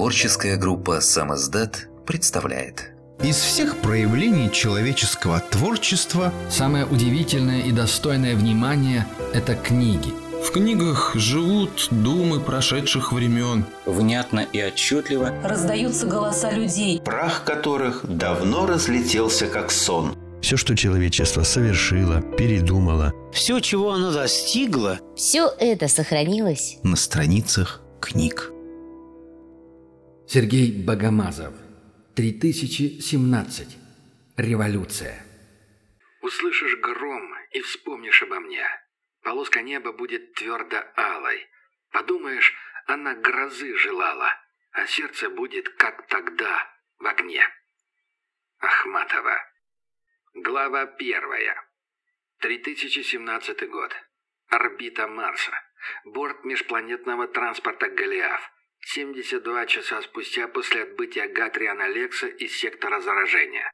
Творческая группа «Сам издат» представляет. Из всех проявлений человеческого творчества самое удивительное и достойное внимания – это книги. В книгах живут думы прошедших времен. Внятно и отчетливо раздаются голоса людей, прах которых давно разлетелся как сон. Все, что человечество совершило, передумало, все, чего оно достигло, все это сохранилось на страницах книг. Сергей Богомазов. 3017. Революция. Услышишь гром и вспомнишь обо мне. Полоска неба будет твердо алой. Подумаешь, она грозы желала, а сердце будет, как тогда, в огне. Ахматова. Глава 1. 3017 год. Орбита Марса. Борт межпланетного транспорта «Голиаф». 72 часа спустя после отбытия Гатриана Лекса из сектора заражения.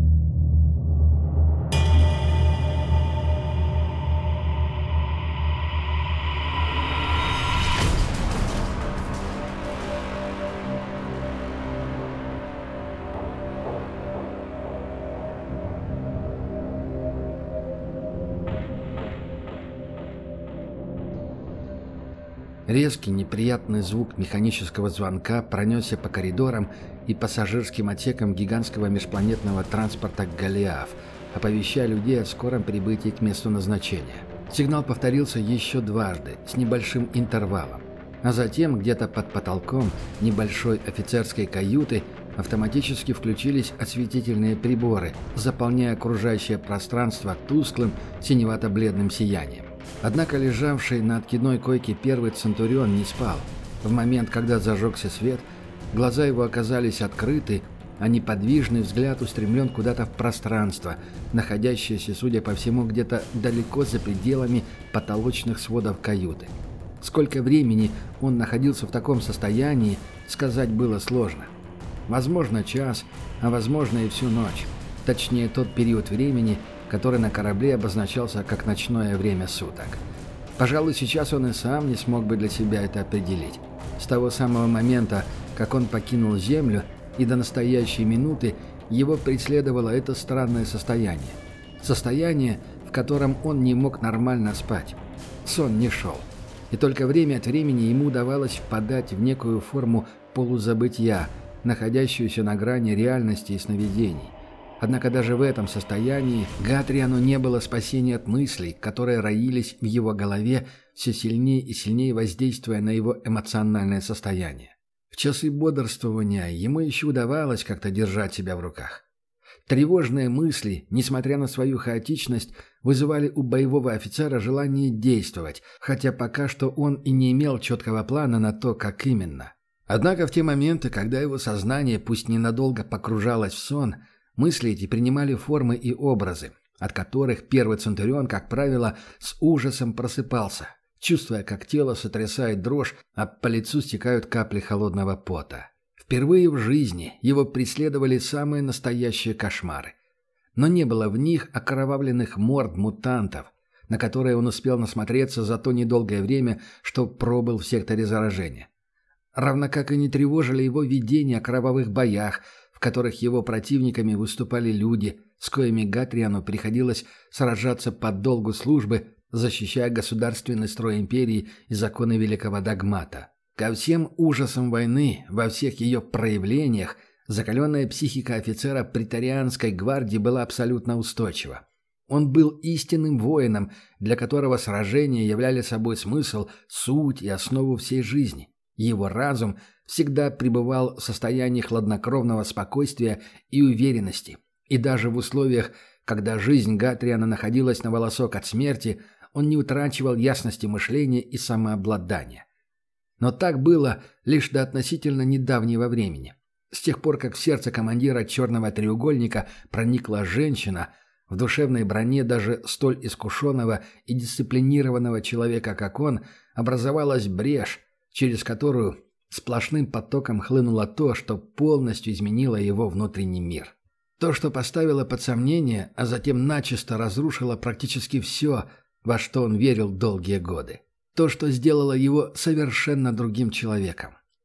Резкий неприятный звук механического звонка пронесся по коридорам и пассажирским отсекам гигантского межпланетного транспорта «Голиаф», оповещая людей о скором прибытии к месту назначения. Сигнал повторился еще дважды, с небольшим интервалом. А затем, где-то под потолком небольшой офицерской каюты, автоматически включились осветительные приборы, заполняя окружающее пространство тусклым синевато-бледным сиянием. Однако лежавший на откидной койке первый Центурион не спал. В момент, когда зажегся свет, глаза его оказались открыты, а неподвижный взгляд устремлен куда-то в пространство, находящееся, судя по всему, где-то далеко за пределами потолочных сводов каюты. Сколько времени он находился в таком состоянии, сказать было сложно. Возможно, час, а возможно и всю ночь. Точнее, тот период времени, который на корабле обозначался как ночное время суток. Пожалуй, сейчас он и сам не смог бы для себя это определить. С того самого момента, как он покинул Землю, и до настоящей минуты его преследовало это странное состояние. Состояние, в котором он не мог нормально спать. Сон не шел. И только время от времени ему удавалось впадать в некую форму полузабытия, находящуюся на грани реальности и сновидений. Однако даже в этом состоянии Гатриану не было спасения от мыслей, которые роились в его голове, все сильнее и сильнее воздействуя на его эмоциональное состояние. В часы бодрствования ему еще удавалось как-то держать себя в руках. Тревожные мысли, несмотря на свою хаотичность, вызывали у боевого офицера желание действовать, хотя пока что он и не имел четкого плана на то, как именно. Однако в те моменты, когда его сознание пусть ненадолго погружалось в сон, мысли эти принимали формы и образы, от которых первый Центурион, как правило, с ужасом просыпался, чувствуя, как тело сотрясает дрожь, а по лицу стекают капли холодного пота. Впервые в жизни его преследовали самые настоящие кошмары. Но не было в них окровавленных морд мутантов, на которые он успел насмотреться за то недолгое время, что пробыл в секторе заражения. Равно как и не тревожили его видения о кровавых боях, в которых его противниками выступали люди, с коими Гатриану приходилось сражаться по долгу службы, защищая государственный строй империи и законы великого догмата. Ко всем ужасам войны, во всех ее проявлениях, закаленная психика офицера преторианской гвардии была абсолютно устойчива. Он был истинным воином, для которого сражения являли собой смысл, суть и основу всей жизни. Его разум всегда пребывал в состоянии хладнокровного спокойствия и уверенности. И даже в условиях, когда жизнь Гатриана находилась на волосок от смерти, он не утрачивал ясности мышления и самообладания. Но так было лишь до относительно недавнего времени. С тех пор, как в сердце командира «Черного треугольника» проникла женщина, в душевной броне даже столь искушенного и дисциплинированного человека, как он, образовалась брешь, через которую сплошным потоком хлынуло то, что полностью изменило его внутренний мир. То, что поставило под сомнение, а затем начисто разрушило практически все, во что он верил долгие годы. То, что сделало его совершенно другим человеком.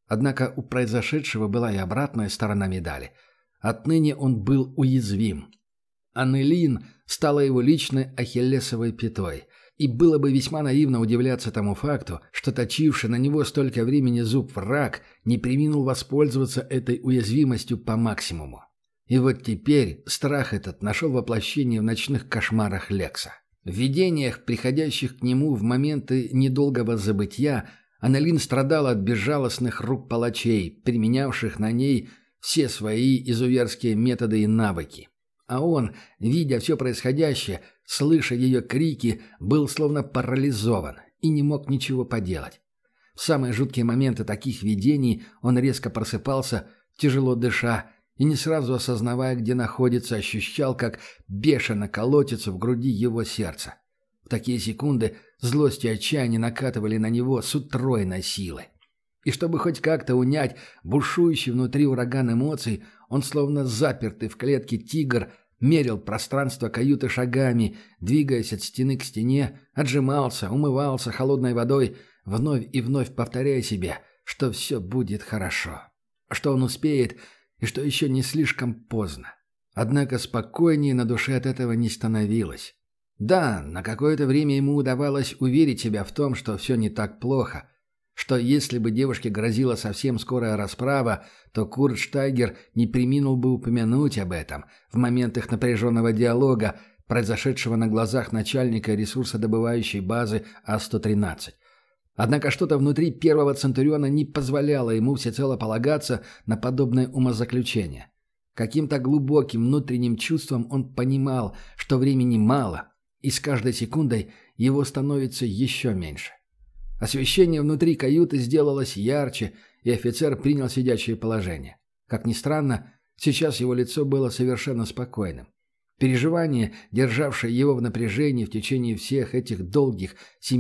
Однако у произошедшего была и обратная сторона медали. Отныне он был уязвим. Аннелин стала его личной ахиллесовой пятой, и было бы весьма наивно удивляться тому факту, что точивший на него столько времени зуб враг не преминул воспользоваться этой уязвимостью по максимуму. И вот теперь страх этот нашел воплощение в ночных кошмарах Лекса. В видениях, приходящих к нему в моменты недолгого забытья, Аннелин страдала от безжалостных рук палачей, применявших на ней все свои изуверские методы и навыки. А он, видя все происходящее, слыша ее крики, был словно парализован и не мог ничего поделать. В самые жуткие моменты таких видений он резко просыпался, тяжело дыша, и не сразу осознавая, где находится, ощущал, как бешено колотится в груди его сердце. В такие секунды злость и отчаяние накатывали на него с утроенной силой. И чтобы хоть как-то унять бушующий внутри ураган эмоций, он, словно запертый в клетке тигр, мерил пространство каюты шагами, двигаясь от стены к стене, отжимался, умывался холодной водой, вновь и вновь повторяя себе, что все будет хорошо, что он успеет и что еще не слишком поздно. Однако спокойнее на душе от этого не становилось. Да, на какое-то время ему удавалось уверить себя в том, что все не так плохо, что если бы девушке грозила совсем скорая расправа, то Курт Штайгер не преминул бы упомянуть об этом в моментах напряженного диалога, произошедшего на глазах начальника ресурсодобывающей базы А-113. Однако что-то внутри первого Центуриона не позволяло ему всецело полагаться на подобное умозаключение. Каким-то глубоким внутренним чувством он понимал, что времени мало, и с каждой секундой его становится еще меньше. Освещение внутри каюты сделалось ярче, и офицер принял сидячее положение. Как ни странно, сейчас его лицо было совершенно спокойным. Переживания, державшие его в напряжении в течение всех этих долгих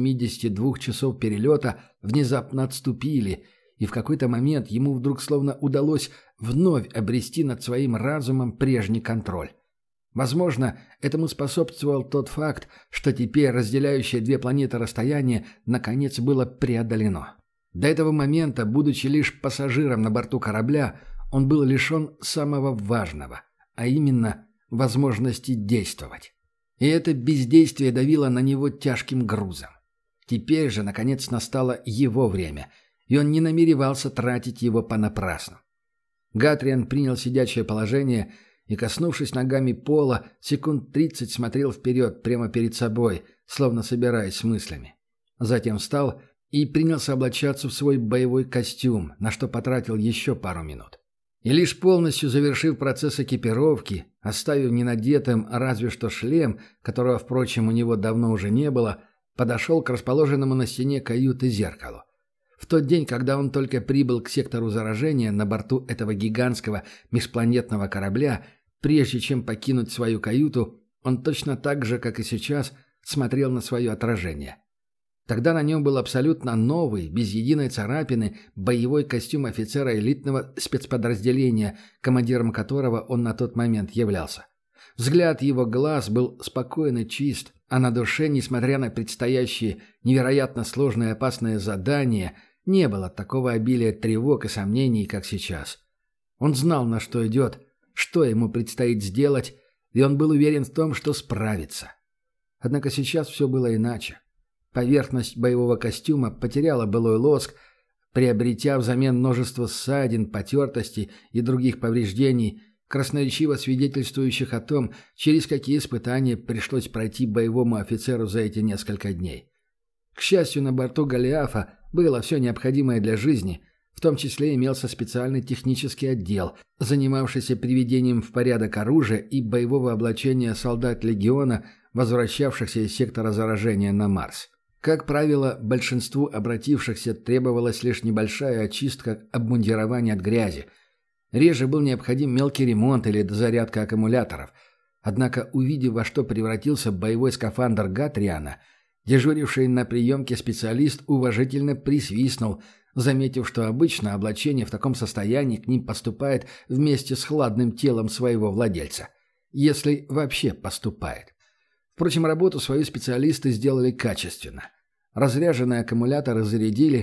72 часов перелета, внезапно отступили, и в какой-то момент ему вдруг словно удалось вновь обрести над своим разумом прежний контроль. Возможно, этому способствовал тот факт, что теперь разделяющее две планеты расстояние наконец было преодолено. До этого момента, будучи лишь пассажиром на борту корабля, он был лишен самого важного, а именно возможности действовать. И это бездействие давило на него тяжким грузом. Теперь же, наконец, настало его время, и он не намеревался тратить его понапрасну. Гатриан принял сидячее положение и, коснувшись ногами пола, секунд 30 смотрел вперед, прямо перед собой, словно собираясь с мыслями. Затем встал и принялся облачаться в свой боевой костюм, на что потратил еще пару минут. И лишь полностью завершив процесс экипировки, оставив ненадетым разве что шлем, которого, впрочем, у него давно уже не было, подошел к расположенному на стене каюты зеркалу. В тот день, когда он только прибыл к сектору заражения на борту этого гигантского межпланетного корабля, прежде чем покинуть свою каюту, он точно так же, как и сейчас, смотрел на свое отражение. Тогда на нем был абсолютно новый, без единой царапины, боевой костюм офицера элитного спецподразделения, командиром которого он на тот момент являлся. Взгляд его глаз был спокоен и чист, а на душе, несмотря на предстоящие невероятно сложные и опасные задания, не было такого обилия тревог и сомнений, как сейчас. Он знал, на что идет, что ему предстоит сделать, и он был уверен в том, что справится. Однако сейчас все было иначе. Поверхность боевого костюма потеряла былой лоск, приобретя взамен множество ссадин, потертостей и других повреждений, красноречиво свидетельствующих о том, через какие испытания пришлось пройти боевому офицеру за эти несколько дней. К счастью, на борту Голиафа было все необходимое для жизни, в том числе имелся специальный технический отдел, занимавшийся приведением в порядок оружия и боевого облачения солдат легиона, возвращавшихся из сектора заражения на Марс. Как правило, большинству обратившихся требовалась лишь небольшая очистка обмундирования от грязи. Реже был необходим мелкий ремонт или дозарядка аккумуляторов. Однако, увидев, во что превратился боевой скафандр Гатриана, дежуривший на приемке специалист уважительно присвистнул, заметив, что обычно облачение в таком состоянии к ним поступает вместе с хладным телом своего владельца. Если вообще поступает. Впрочем, работу свою специалисты сделали качественно. Разряженные аккумуляторы зарядили,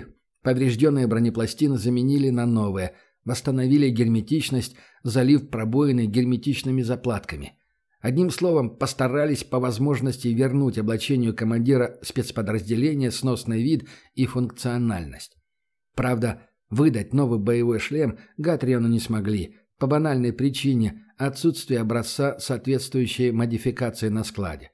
Поврежденные бронепластины заменили на новые, восстановили герметичность, залив пробоины герметичными заплатками. Одним словом, постарались по возможности вернуть облачению командира спецподразделения сносный вид и функциональность. Правда, выдать новый боевой шлем Гатриону не смогли, по банальной причине отсутствия образца соответствующей модификации на складе.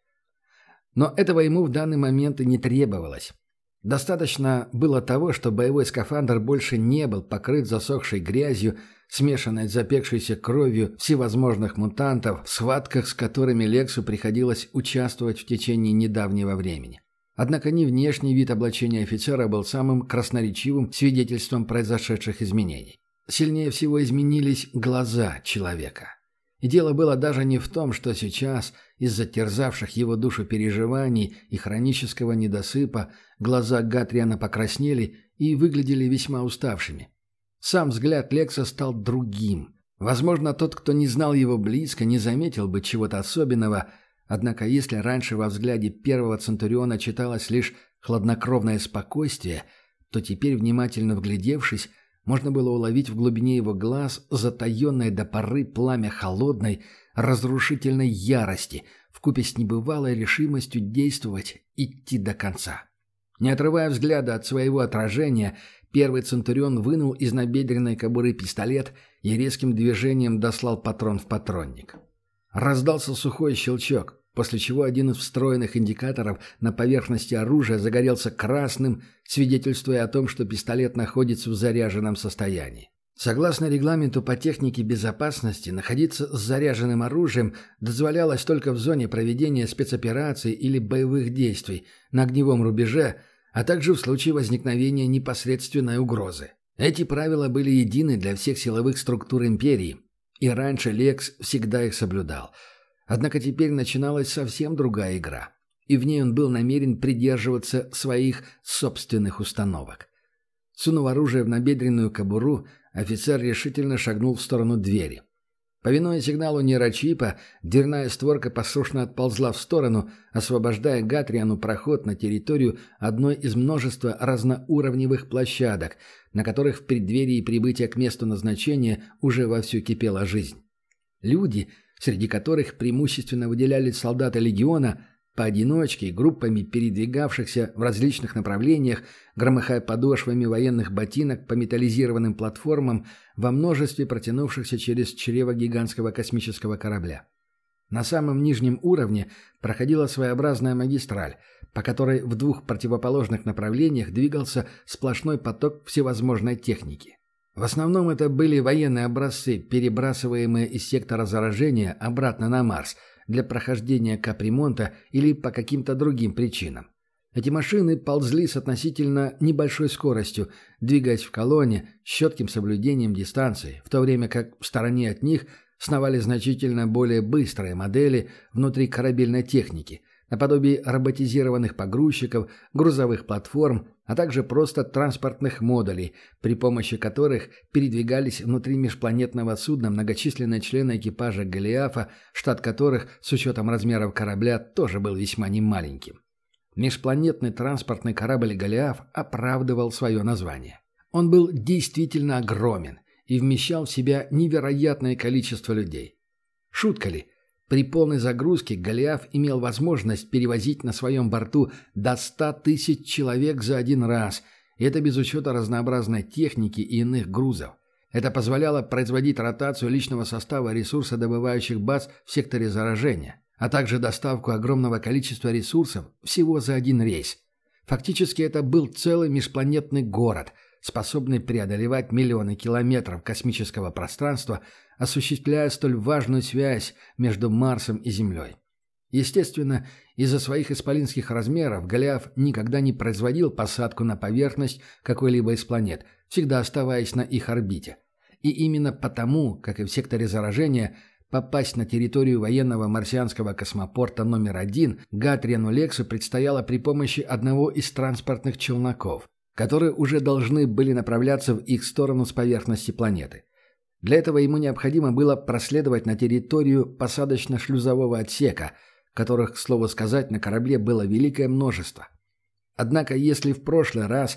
Но этого ему в данный момент и не требовалось. Достаточно было того, что боевой скафандр больше не был покрыт засохшей грязью, смешанной с запекшейся кровью всевозможных мутантов, в схватках с которыми Лексу приходилось участвовать в течение недавнего времени. Однако не внешний вид облачения офицера был самым красноречивым свидетельством произошедших изменений. Сильнее всего изменились глаза человека. И дело было даже не в том, что сейчас, из-за терзавших его душу переживаний и хронического недосыпа, глаза Гатриана покраснели и выглядели весьма уставшими. Сам взгляд Лекса стал другим. Возможно, тот, кто не знал его близко, не заметил бы чего-то особенного, однако если раньше во взгляде первого Центуриона читалось лишь хладнокровное спокойствие, то теперь, внимательно вглядевшись, можно было уловить в глубине его глаз затаенное до поры пламя холодной, разрушительной ярости, вкупе с небывалой решимостью действовать, идти до конца. Не отрывая взгляда от своего отражения, первый Центурион вынул из набедренной кобуры пистолет и резким движением дослал патрон в патронник. Раздался сухой щелчок, после чего один из встроенных индикаторов на поверхности оружия загорелся красным, свидетельствуя о том, что пистолет находится в заряженном состоянии. Согласно регламенту по технике безопасности, находиться с заряженным оружием дозволялось только в зоне проведения спецопераций или боевых действий, на огневом рубеже, а также в случае возникновения непосредственной угрозы. Эти правила были едины для всех силовых структур империи, и раньше Лекс всегда их соблюдал. Однако теперь начиналась совсем другая игра, и в ней он был намерен придерживаться своих собственных установок. Сунув оружие в набедренную кобуру, офицер решительно шагнул в сторону двери. Повинуя сигналу нейрочипа, дверная створка послушно отползла в сторону, освобождая Гатриану проход на территорию одной из множества разноуровневых площадок, на которых в преддверии прибытия к месту назначения уже вовсю кипела жизнь. Люди, среди которых преимущественно выделялись солдаты легиона, поодиночке и группами передвигавшихся в различных направлениях, громыхая подошвами военных ботинок по металлизированным платформам во множестве протянувшихся через чрево гигантского космического корабля. На самом нижнем уровне проходила своеобразная магистраль, по которой в двух противоположных направлениях двигался сплошной поток всевозможной техники. В основном это были военные образцы, перебрасываемые из сектора заражения обратно на Марс для прохождения капремонта или по каким-то другим причинам. Эти машины ползли с относительно небольшой скоростью, двигаясь в колонне с четким соблюдением дистанции, в то время как в стороне от них сновали значительно более быстрые модели внутрикорабельной техники, наподобие роботизированных погрузчиков, грузовых платформ, а также просто транспортных модулей, при помощи которых передвигались внутри межпланетного судна многочисленные члены экипажа Голиафа, штат которых, с учетом размеров корабля, тоже был весьма немаленьким. Межпланетный транспортный корабль Голиаф оправдывал свое название. Он был действительно огромен и вмещал в себя невероятное количество людей. Шутка ли? При полной загрузке Голиаф имел возможность перевозить на своем борту до 100 тысяч человек за один раз, и это без учета разнообразной техники и иных грузов. Это позволяло производить ротацию личного состава ресурсодобывающих баз в секторе заражения, а также доставку огромного количества ресурсов всего за один рейс. Фактически это был целый межпланетный город, способный преодолевать миллионы километров космического пространства, осуществляя столь важную связь между Марсом и Землей. Естественно, из-за своих исполинских размеров Голиаф никогда не производил посадку на поверхность какой-либо из планет, всегда оставаясь на их орбите. И именно потому, как и в секторе заражения, попасть на территорию военного марсианского космопорта номер 1 Гатриану Лексу предстояло при помощи одного из транспортных челноков, которые уже должны были направляться в их сторону с поверхности планеты. Для этого ему необходимо было проследовать на территорию посадочно-шлюзового отсека, которых, к слову сказать, на корабле было великое множество. Однако, если в прошлый раз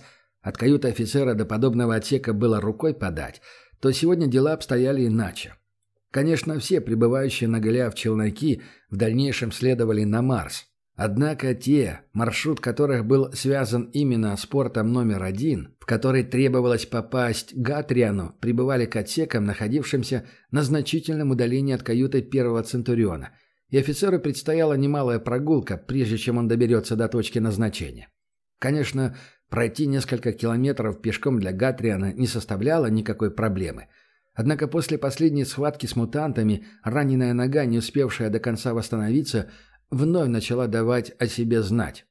от каюты офицера до подобного отсека было рукой подать, то сегодня дела обстояли иначе. Конечно, все прибывающие на Голиаф челноки в дальнейшем следовали на Марс. Однако те, маршрут которых был связан именно с портом номер 1, в который требовалось попасть Гатриану, прибывали к отсекам, находившимся на значительном удалении от каюты первого Центуриона, и офицеру предстояла немалая прогулка, прежде чем он доберется до точки назначения. Конечно, пройти несколько километров пешком для Гатриана не составляло никакой проблемы. Однако после последней схватки с мутантами раненая нога, не успевшая до конца восстановиться, вновь начала давать о себе знать.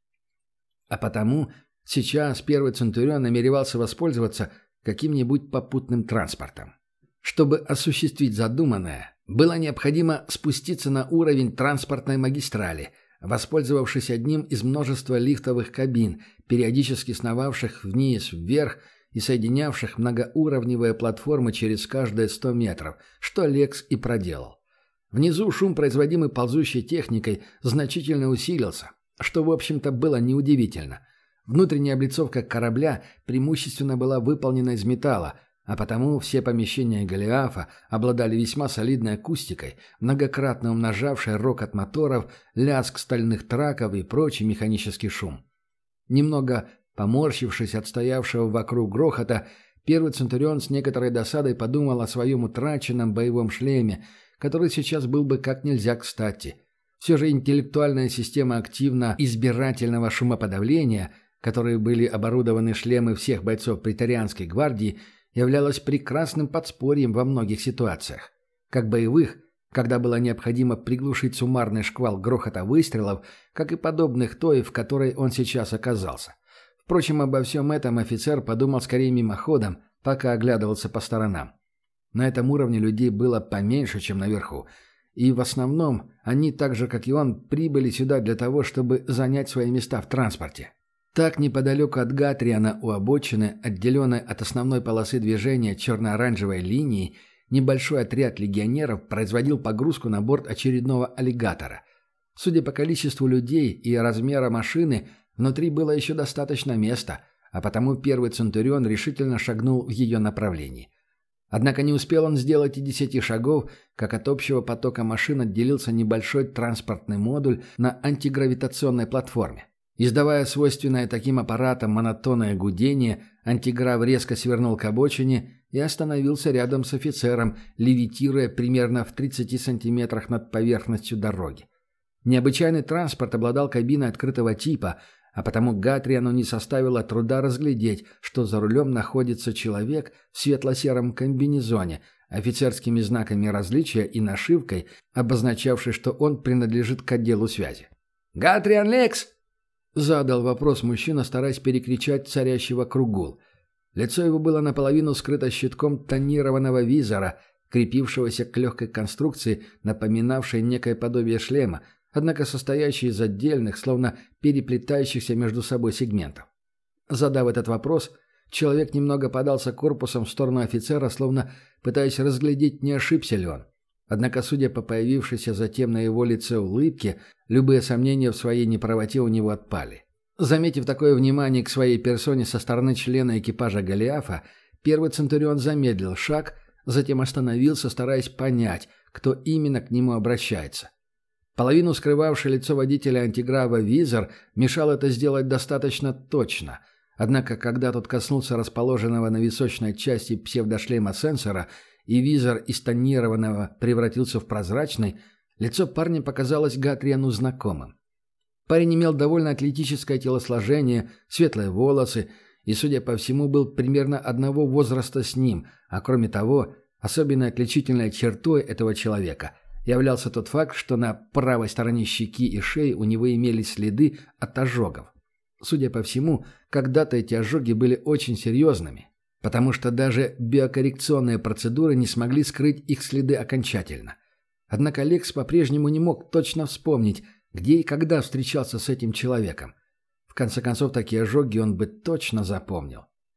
А потому сейчас первый Центурион намеревался воспользоваться каким-нибудь попутным транспортом. Чтобы осуществить задуманное, было необходимо спуститься на уровень транспортной магистрали, воспользовавшись одним из множества лифтовых кабин, периодически сновавших вниз, вверх и соединявших многоуровневые платформы через каждые 100 метров, что Лекс и проделал. Внизу шум, производимый ползущей техникой, значительно усилился, что, в общем-то, было неудивительно. Внутренняя облицовка корабля преимущественно была выполнена из металла, а потому все помещения Голиафа обладали весьма солидной акустикой, многократно умножавшей рокот моторов, лязг стальных траков и прочий механический шум. Немного поморщившись от стоявшего вокруг грохота, первый Центурион с некоторой досадой подумал о своем утраченном боевом шлеме, который сейчас был бы как нельзя кстати. Все же интеллектуальная система активно-избирательного шумоподавления, которой были оборудованы шлемы всех бойцов преторианской гвардии, являлась прекрасным подспорьем во многих ситуациях. Как боевых, когда было необходимо приглушить суммарный шквал грохота выстрелов, как и подобных той, в которой он сейчас оказался. Впрочем, обо всем этом офицер подумал скорее мимоходом, пока оглядывался по сторонам. На этом уровне людей было поменьше, чем наверху, и в основном они, так же как и он, прибыли сюда для того, чтобы занять свои места в транспорте. Так, неподалеку от Гатриана у обочины, отделенной от основной полосы движения черно-оранжевой линией, небольшой отряд легионеров производил погрузку на борт очередного аллигатора. Судя по количеству людей и размеру машины, внутри было еще достаточно места, а потому первый Центурион решительно шагнул в ее направлении. Однако не успел он сделать и 10 шагов, как от общего потока машин отделился небольшой транспортный модуль на антигравитационной платформе. Издавая свойственное таким аппаратам монотонное гудение, антиграв резко свернул к обочине и остановился рядом с офицером, левитируя примерно в 30 сантиметрах над поверхностью дороги. Необычайный транспорт обладал кабиной открытого типа, а потому Гатриану не составило труда разглядеть, что за рулем находится человек в светло-сером комбинезоне, офицерскими знаками различия и нашивкой, обозначавшей, что он принадлежит к отделу связи. «Гатриан Лекс!» — задал вопрос мужчина, стараясь перекричать царящий вокруг гул. Лицо его было наполовину скрыто щитком тонированного визора, крепившегося к легкой конструкции, напоминавшей некое подобие шлема, однако состоящий из отдельных, словно переплетающихся между собой сегментов. Задав этот вопрос, человек немного подался корпусом в сторону офицера, словно пытаясь разглядеть, не ошибся ли он. Однако, судя по появившейся затем на его лице улыбке, любые сомнения в своей неправоте у него отпали. Заметив такое внимание к своей персоне со стороны члена экипажа Голиафа, первый Центурион замедлил шаг, затем остановился, стараясь понять, кто именно к нему обращается. Половину скрывавший лицо водителя антиграва визор мешал это сделать достаточно точно. Однако, когда тот коснулся расположенного на височной части псевдошлема сенсора, и визор из тонированного превратился в прозрачный, лицо парня показалось Гатриану знакомым. Парень имел довольно атлетическое телосложение, светлые волосы и, судя по всему, был примерно одного возраста с ним, а кроме того, особенно отличительной чертой этого человека являлся тот факт, что на правой стороне щеки и шеи у него имелись следы от ожогов. Судя по всему, когда-то эти ожоги были очень серьезными, потому что даже биокоррекционные процедуры не смогли скрыть их следы окончательно. Однако Лекс по-прежнему не мог точно вспомнить, где и когда встречался с этим человеком. В конце концов, такие ожоги он бы точно запомнил.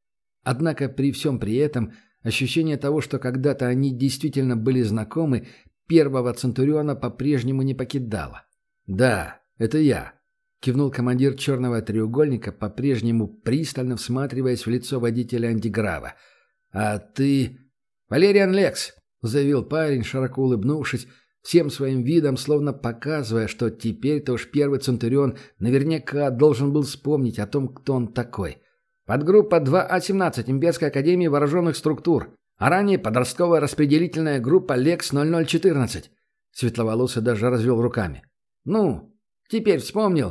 Однако при всем при этом ощущение того, что когда-то они действительно были знакомы, первого Центуриона по-прежнему не покидало. «Да, это я», кивнул командир черного треугольника, по-прежнему пристально всматриваясь в лицо водителя антиграва. «А ты...» «Валериан Лекс», — заявил парень, широко улыбнувшись, всем своим видом словно показывая, что теперь-то уж первый Центурион наверняка должен был вспомнить о том, кто он такой. «Подгруппа 2А-17 Имперской Академии Вооруженных Структур, а ранее подростковая распределительная группа Лекс-0014». Светловолосый даже развел руками. «Ну, теперь вспомнил».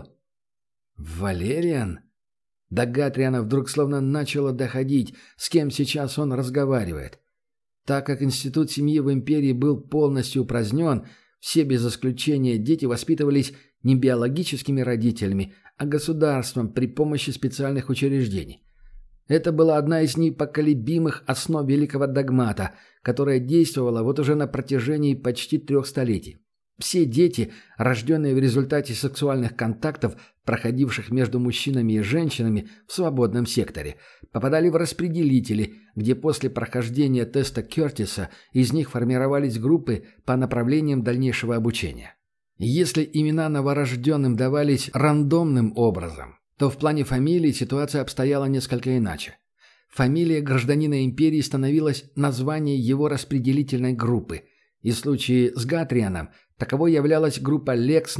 «Валериан?» До Гатриана вдруг словно начало доходить, с кем сейчас он разговаривает. Так как институт семьи в империи был полностью упразднен, все без исключения дети воспитывались не биологическими родителями, а государством при помощи специальных учреждений. Это была одна из непоколебимых основ великого догмата, которая действовала вот уже на протяжении почти 3 столетий. Все дети, рожденные в результате сексуальных контактов, проходивших между мужчинами и женщинами в свободном секторе, попадали в распределители, где после прохождения теста Кертиса из них формировались группы по направлениям дальнейшего обучения. Если имена новорожденным давались рандомным образом, то в плане фамилии ситуация обстояла несколько иначе. Фамилия гражданина империи становилась названием его распределительной группы, и в случае с Гатрианом таковой являлась группа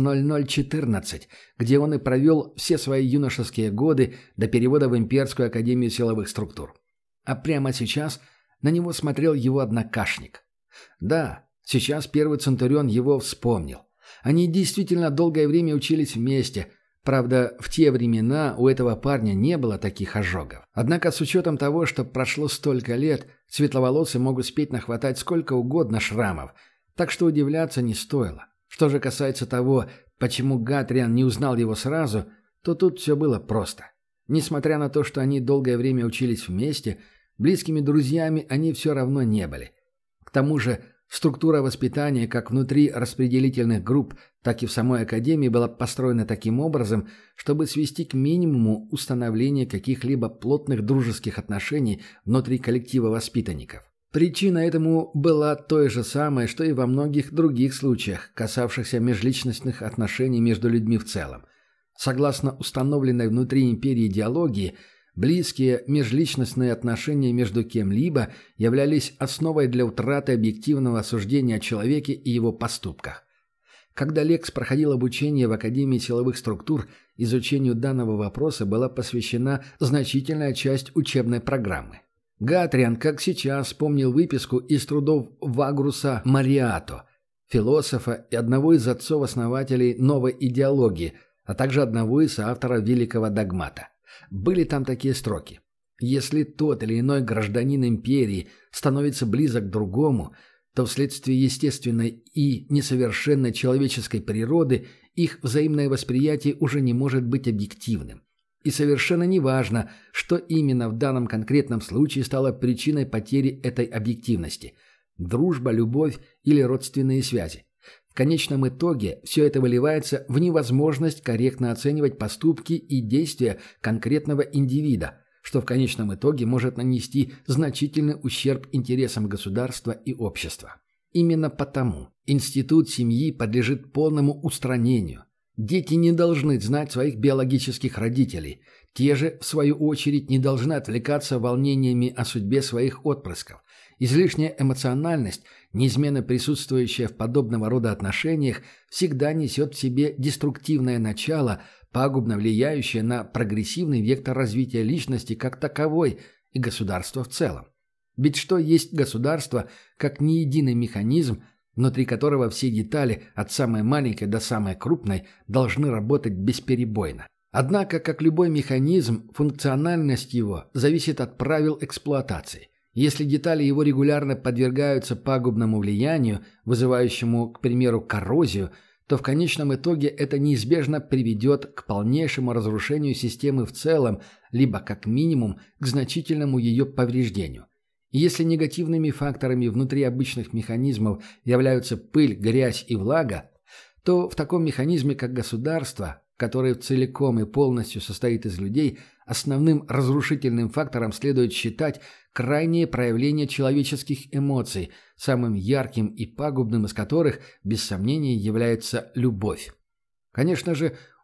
Лекс-0014, где он и провел все свои юношеские годы до перевода в Имперскую Академию Силовых Структур. А прямо сейчас на него смотрел его однокашник. Да, сейчас первый Центурион его вспомнил. Они действительно долгое время учились вместе. Правда, в те времена у этого парня не было таких ожогов. Однако с учетом того, что прошло столько лет, светловолосый мог успеть нахватать сколько угодно шрамов, так что удивляться не стоило. Что же касается того, почему Гатриан не узнал его сразу, то тут все было просто. Несмотря на то, что они долгое время учились вместе, близкими друзьями они все равно не были. К тому же структура воспитания как внутри распределительных групп, так и в самой академии была построена таким образом, чтобы свести к минимуму установление каких-либо плотных дружеских отношений внутри коллектива воспитанников. Причина этому была той же самой, что и во многих других случаях, касавшихся межличностных отношений между людьми в целом. Согласно установленной внутри империи идеологии, близкие межличностные отношения между кем-либо являлись основой для утраты объективного суждения о человеке и его поступках. Когда Лекс проходил обучение в Академии силовых структур, изучению данного вопроса была посвящена значительная часть учебной программы. Гатриан, как сейчас, помнил выписку из трудов Вагруса Мариато, философа и одного из отцов-основателей новой идеологии, а также одного из авторов великого догмата. Были там такие строки. Если тот или иной гражданин империи становится близок к другому, то вследствие естественной и несовершенной человеческой природы их взаимное восприятие уже не может быть объективным. И совершенно неважно, что именно в данном конкретном случае стало причиной потери этой объективности – дружба, любовь или родственные связи. В конечном итоге все это выливается в невозможность корректно оценивать поступки и действия конкретного индивида, что в конечном итоге может нанести значительный ущерб интересам государства и общества. Именно потому институт семьи подлежит полному устранению. Дети не должны знать своих биологических родителей. Те же, в свою очередь, не должны отвлекаться волнениями о судьбе своих отпрысков. Излишняя эмоциональность, неизменно присутствующая в подобного рода отношениях, всегда несет в себе деструктивное начало, пагубно влияющее на прогрессивный вектор развития личности как таковой и государства в целом. Ведь что есть государство, как не единый механизм, внутри которого все детали, от самой маленькой до самой крупной, должны работать бесперебойно. Однако, как любой механизм, функциональность его зависит от правил эксплуатации. Если детали его регулярно подвергаются пагубному влиянию, вызывающему, к примеру, коррозию, то в конечном итоге это неизбежно приведет к полнейшему разрушению системы в целом, либо, как минимум, к значительному ее повреждению. И если негативными факторами внутри обычных механизмов являются пыль, грязь и влага, то в таком механизме, как государство, которое целиком и полностью состоит из людей, основным разрушительным фактором следует считать крайнее проявление человеческих эмоций, самым ярким и пагубным из которых, без сомнения, является любовь. Конечно же,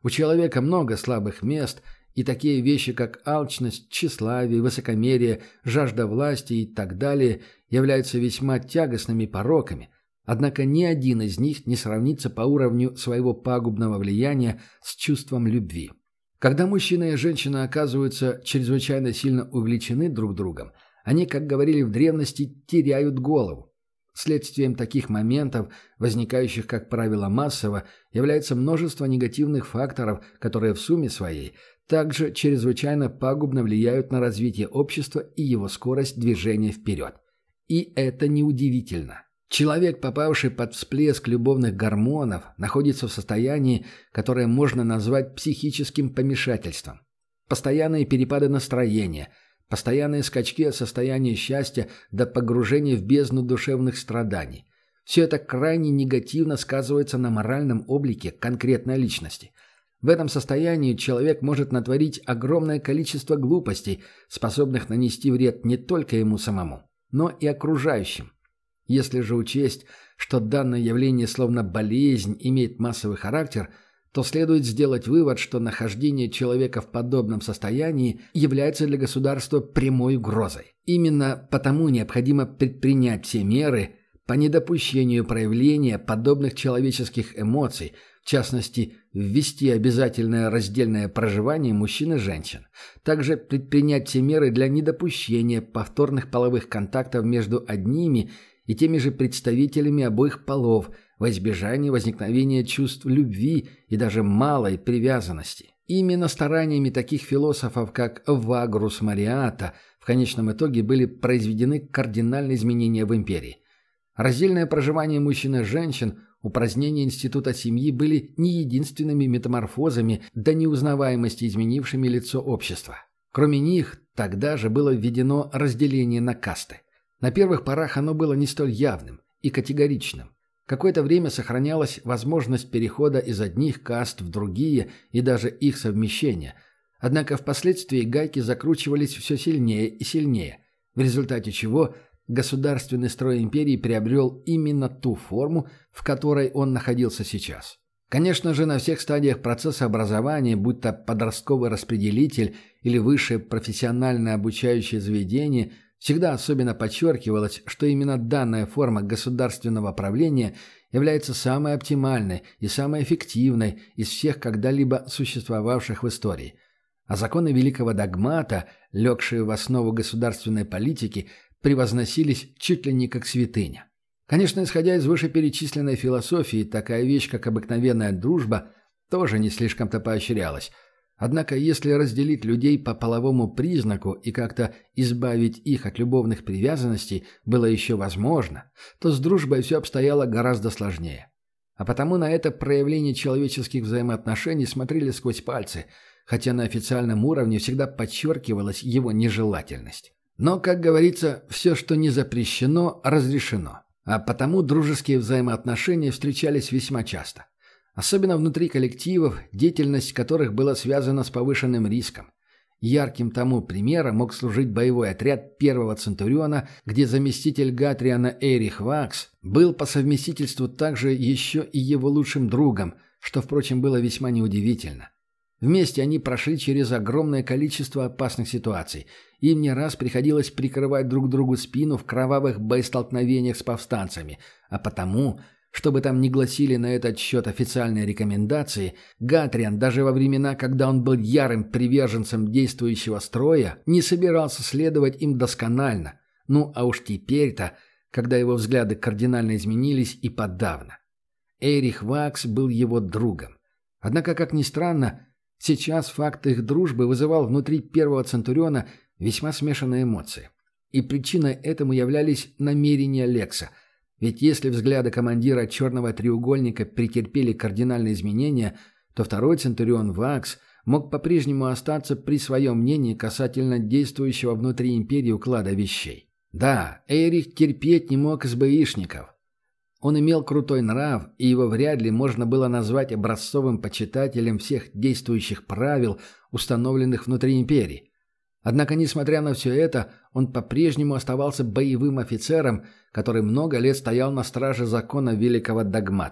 У человека много слабых мест, и такие вещи, как алчность, тщеславие, высокомерие, жажда власти и так далее, являются весьма тягостными пороками, однако ни один из них не сравнится по уровню своего пагубного влияния с чувством любви. Когда мужчина и женщина оказываются чрезвычайно сильно увлечены друг другом, они, как говорили в древности, теряют голову. Следствием таких моментов, возникающих, как правило, массово, является множество негативных факторов, которые в сумме своей также чрезвычайно пагубно влияют на развитие общества и его скорость движения вперед. И это неудивительно. Человек, попавший под всплеск любовных гормонов, находится в состоянии, которое можно назвать психическим помешательством. Постоянные перепады настроения, постоянные скачки от состояния счастья до погружения в бездну душевных страданий. Все это крайне негативно сказывается на моральном облике конкретной личности. В этом состоянии человек может натворить огромное количество глупостей, способных нанести вред не только ему самому, но и окружающим. Если же учесть, что данное явление словно болезнь имеет массовый характер, то следует сделать вывод, что нахождение человека в подобном состоянии является для государства прямой угрозой. Именно потому необходимо предпринять все меры по недопущению проявления подобных человеческих эмоций, в частности, ввести обязательное раздельное проживание мужчин и женщин. Также предпринять все меры для недопущения повторных половых контактов между одними и теми же представителями обоих полов во избежание возникновения чувств любви и даже малой привязанности. Именно стараниями таких философов, как Вагрус Мариата, в конечном итоге были произведены кардинальные изменения в империи. Раздельное проживание мужчин и женщин, упразднение института семьи были не единственными метаморфозами до неузнаваемости, изменившими лицо общества. Кроме них, тогда же было введено разделение на касты. На первых порах оно было не столь явным и категоричным. Какое-то время сохранялась возможность перехода из одних каст в другие и даже их совмещения. Однако впоследствии гайки закручивались все сильнее и сильнее, в результате чего государственный строй империи приобрел именно ту форму, в которой он находился сейчас. Конечно же, на всех стадиях процесса образования, будь то подростковый распределитель или высшее профессиональное обучающее заведение, всегда особенно подчеркивалось, что именно данная форма государственного правления является самой оптимальной и самой эффективной из всех когда-либо существовавших в истории. А законы великого догмата, легшие в основу государственной политики, превозносились чуть ли не как святыня. Конечно, исходя из вышеперечисленной философии, такая вещь, как обыкновенная дружба, тоже не слишком-то поощрялась. Однако, если разделить людей по половому признаку и как-то избавить их от любовных привязанностей было еще возможно, то с дружбой все обстояло гораздо сложнее. А потому на это проявление человеческих взаимоотношений смотрели сквозь пальцы, хотя на официальном уровне всегда подчеркивалась его нежелательность. Но, как говорится, все, что не запрещено, разрешено. А потому дружеские взаимоотношения встречались весьма часто. Особенно внутри коллективов, деятельность которых была связана с повышенным риском. Ярким тому примером мог служить боевой отряд первого Центуриона, где заместитель Гатриана Эрих Вакс был по совместительству также еще и его лучшим другом, что, впрочем, было весьма неудивительно. Вместе они прошли через огромное количество опасных ситуаций. Им не раз приходилось прикрывать друг другу спину в кровавых боестолкновениях с повстанцами, а потому, чтобы там не гласили на этот счет официальные рекомендации, Гатриан даже во времена, когда он был ярым приверженцем действующего строя, не собирался следовать им досконально. Ну а уж теперь-то, когда его взгляды кардинально изменились и подавно. Эрих Вакс был его другом. Однако, как ни странно, сейчас факт их дружбы вызывал внутри первого Центуриона весьма смешанные эмоции. И причиной этому являлись намерения Лекса. Ведь если взгляды командира черного треугольника претерпели кардинальные изменения, то второй Центурион Вакс мог по-прежнему остаться при своем мнении касательно действующего внутри империи уклада вещей. Да, Эрих терпеть не мог СБИшников. Он имел крутой нрав, и его вряд ли можно было назвать образцовым почитателем всех действующих правил, установленных внутри империи. Однако, несмотря на все это, он по-прежнему оставался боевым офицером, который много лет стоял на страже закона великого догмата.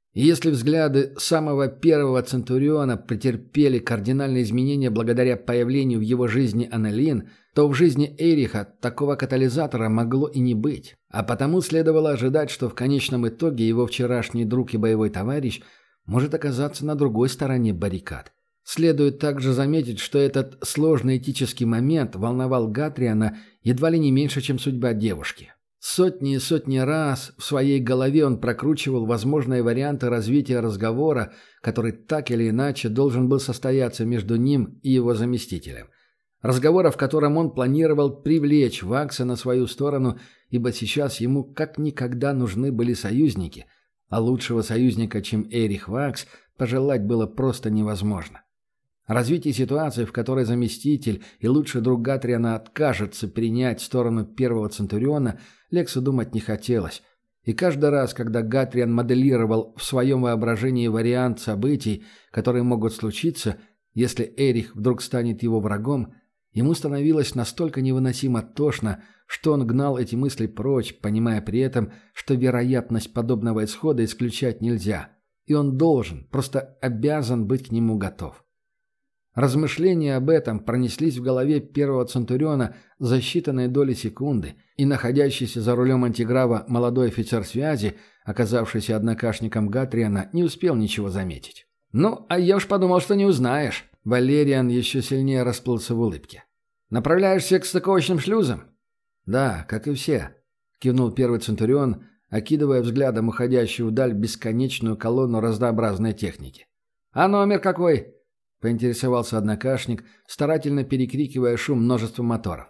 И если взгляды самого первого Центуриона претерпели кардинальные изменения благодаря появлению в его жизни Аннелин, то в жизни Эриха такого катализатора могло и не быть. А потому следовало ожидать, что в конечном итоге его вчерашний друг и боевой товарищ может оказаться на другой стороне баррикад. Следует также заметить, что этот сложный этический момент волновал Гатриана едва ли не меньше, чем судьба девушки. Сотни и сотни раз в своей голове он прокручивал возможные варианты развития разговора, который так или иначе должен был состояться между ним и его заместителем. Разговора, в котором он планировал привлечь Вакса на свою сторону, ибо сейчас ему как никогда нужны были союзники, а лучшего союзника, чем Эрих Вакс, пожелать было просто невозможно. Развитие ситуации, в которой заместитель и лучший друг Гатриана откажется принять сторону первого Центуриона, Лексу думать не хотелось. И каждый раз, когда Гатриан моделировал в своем воображении вариант событий, которые могут случиться, если Эрих вдруг станет его врагом, ему становилось настолько невыносимо тошно, что он гнал эти мысли прочь, понимая при этом, что вероятность подобного исхода исключать нельзя, и он должен, просто обязан быть к нему готов. Размышления об этом пронеслись в голове первого Центуриона за считанные доли секунды, и находящийся за рулем антиграва молодой офицер связи, оказавшийся однокашником Гатриана, не успел ничего заметить. «Ну, а я уж подумал, что не узнаешь». Валериан еще сильнее расплылся в улыбке. «Направляешься к стыковочным шлюзам?» «Да, как и все», — кивнул первый Центурион, окидывая взглядом уходящую вдаль бесконечную колонну разнообразной техники. «А номер какой?» — поинтересовался однокашник, старательно перекрикивая шум множества моторов.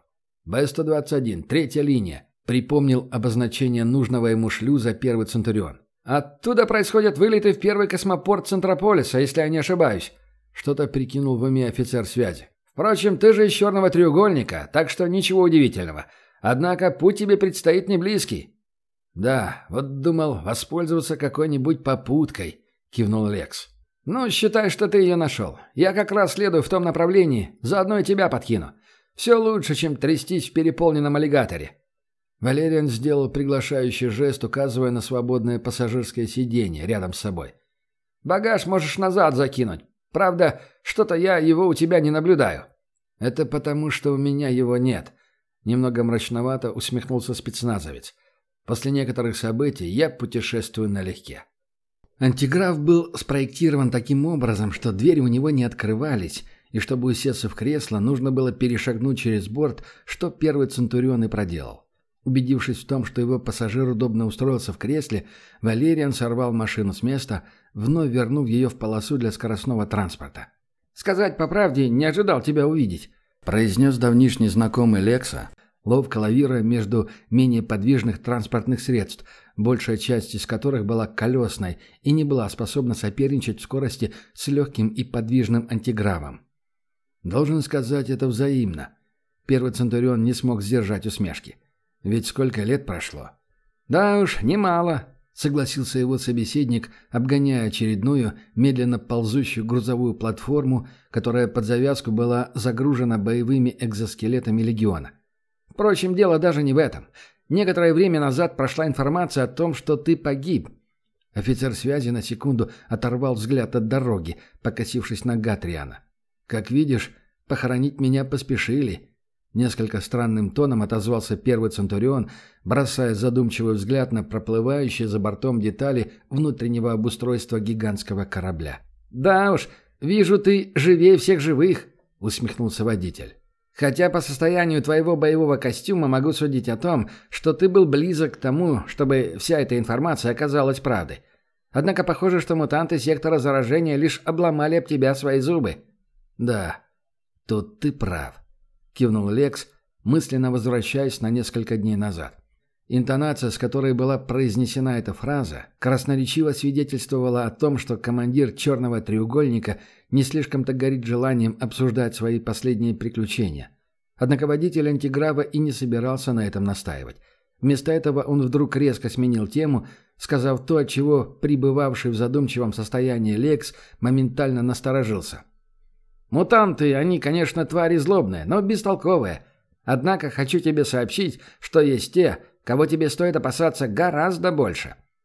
«Б-121, третья линия», — припомнил обозначение нужного ему шлюза первый Центурион. «Оттуда происходят вылеты в первый космопорт Центрополиса, если я не ошибаюсь», — что-то прикинул в уме офицер связи. «Впрочем, ты же из черного треугольника, так что ничего удивительного. Однако путь тебе предстоит не близкий». «Да, вот думал воспользоваться какой-нибудь попуткой», — кивнул Лекс. «Ну, считай, что ты ее нашел. Я как раз следую в том направлении, заодно и тебя подкину. Все лучше, чем трястись в переполненном аллигаторе». Валериан сделал приглашающий жест, указывая на свободное пассажирское сиденье рядом с собой. «Багаж можешь назад закинуть. Правда, что-то я его у тебя не наблюдаю». «Это потому, что у меня его нет», — немного мрачновато усмехнулся спецназовец. «После некоторых событий я путешествую налегке». Антиграф был спроектирован таким образом, что двери у него не открывались, и чтобы усесться в кресло, нужно было перешагнуть через борт, что первый Центурион и проделал. Убедившись в том, что его пассажир удобно устроился в кресле, Валериан сорвал машину с места, вновь вернув ее в полосу для скоростного транспорта. «Сказать по правде, не ожидал тебя увидеть», — произнес давнишний знакомый Лекса, ловко лавируя между менее подвижных транспортных средств, большая часть из которых была колесной и не была способна соперничать в скорости с легким и подвижным антигравом. Должен сказать, это взаимно. Первый Центурион не смог сдержать усмешки. Ведь сколько лет прошло? «Да уж, немало», — согласился его собеседник, обгоняя очередную, медленно ползущую грузовую платформу, которая под завязку была загружена боевыми экзоскелетами Легиона. «Впрочем, дело даже не в этом. Некоторое время назад прошла информация о том, что ты погиб». Офицер связи на секунду оторвал взгляд от дороги, покосившись на Гатриана. «Как видишь, похоронить меня поспешили». Несколько странным тоном отозвался первый Центурион, бросая задумчивый взгляд на проплывающие за бортом детали внутреннего обустройства гигантского корабля. «Да уж, вижу, ты живее всех живых», — усмехнулся водитель. «Хотя по состоянию твоего боевого костюма могу судить о том, что ты был близок к тому, чтобы вся эта информация оказалась правдой. Однако похоже, что мутанты сектора заражения лишь обломали об тебя свои зубы». «Да, тут ты прав», — кивнул Лекс, мысленно возвращаясь на несколько дней назад. Интонация, с которой была произнесена эта фраза, красноречиво свидетельствовала о том, что командир «Черного треугольника» не слишком-то горит желанием обсуждать свои последние приключения. Однако водитель антиграва и не собирался на этом настаивать. Вместо этого он вдруг резко сменил тему, сказав то, от чего пребывавший в задумчивом состоянии Лекс моментально насторожился. «Мутанты, они, конечно, твари злобные, но бестолковые. Однако хочу тебе сообщить, что есть те, кого тебе стоит опасаться гораздо больше».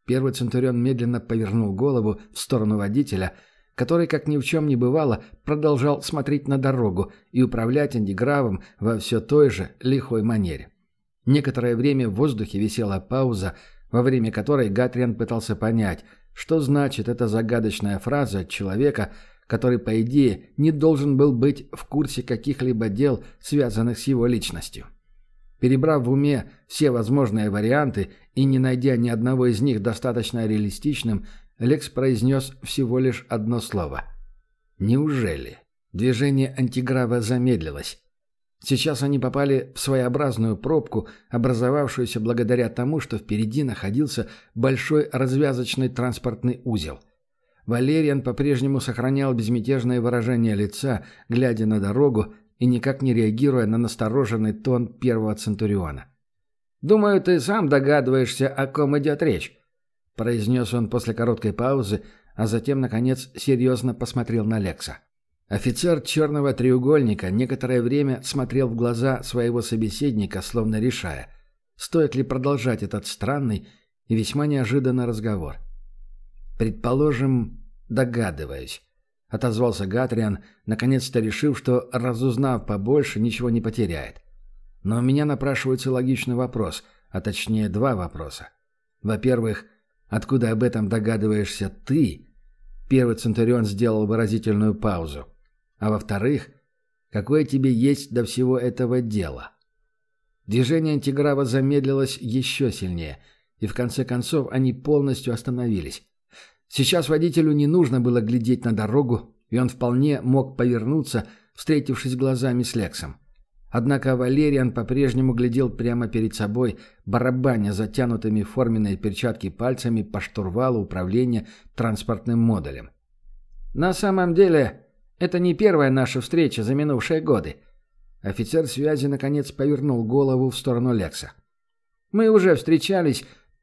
Первый Центурион медленно повернул голову в сторону водителя, который, как ни в чем не бывало, продолжал смотреть на дорогу и управлять антигравом во все той же лихой манере. Некоторое время в воздухе висела пауза, во время которой Гатриан пытался понять, что значит эта загадочная фраза от человека, который, по идее, не должен был быть в курсе каких-либо дел, связанных с его личностью. Перебрав в уме все возможные варианты и не найдя ни одного из них достаточно реалистичным, Лекс произнес всего лишь одно слово. «Неужели?» Движение антиграва замедлилось. Сейчас они попали в своеобразную пробку, образовавшуюся благодаря тому, что впереди находился большой развязочный транспортный узел. Валериан по-прежнему сохранял безмятежное выражение лица, глядя на дорогу и никак не реагируя на настороженный тон первого Центуриона. «Думаю, ты сам догадываешься, о ком идет речь», — произнес он после короткой паузы, а затем, наконец, серьезно посмотрел на Лекса. Офицер черного треугольника некоторое время смотрел в глаза своего собеседника, словно решая, стоит ли продолжать этот странный и весьма неожиданный разговор. «Предположим, догадываюсь», — отозвался Гатриан, наконец-то решив, что, разузнав побольше, ничего не потеряет. «Но у меня напрашивается логичный вопрос, а точнее два вопроса. Во-первых, откуда об этом догадываешься ты?» Первый Центурион сделал выразительную паузу. «А во-вторых, какое тебе есть до всего этого дела?» Движение антиграва замедлилось еще сильнее, и в конце концов они полностью остановились. Сейчас водителю не нужно было глядеть на дорогу, и он вполне мог повернуться, встретившись глазами с Лексом. Однако Валериан по-прежнему глядел прямо перед собой, барабаня затянутыми в форменные перчатки пальцами по штурвалу управления транспортным модулем. «На самом деле, это не первая наша встреча за минувшие годы». Офицер связи наконец повернул голову в сторону Лекса. «Мы уже встречались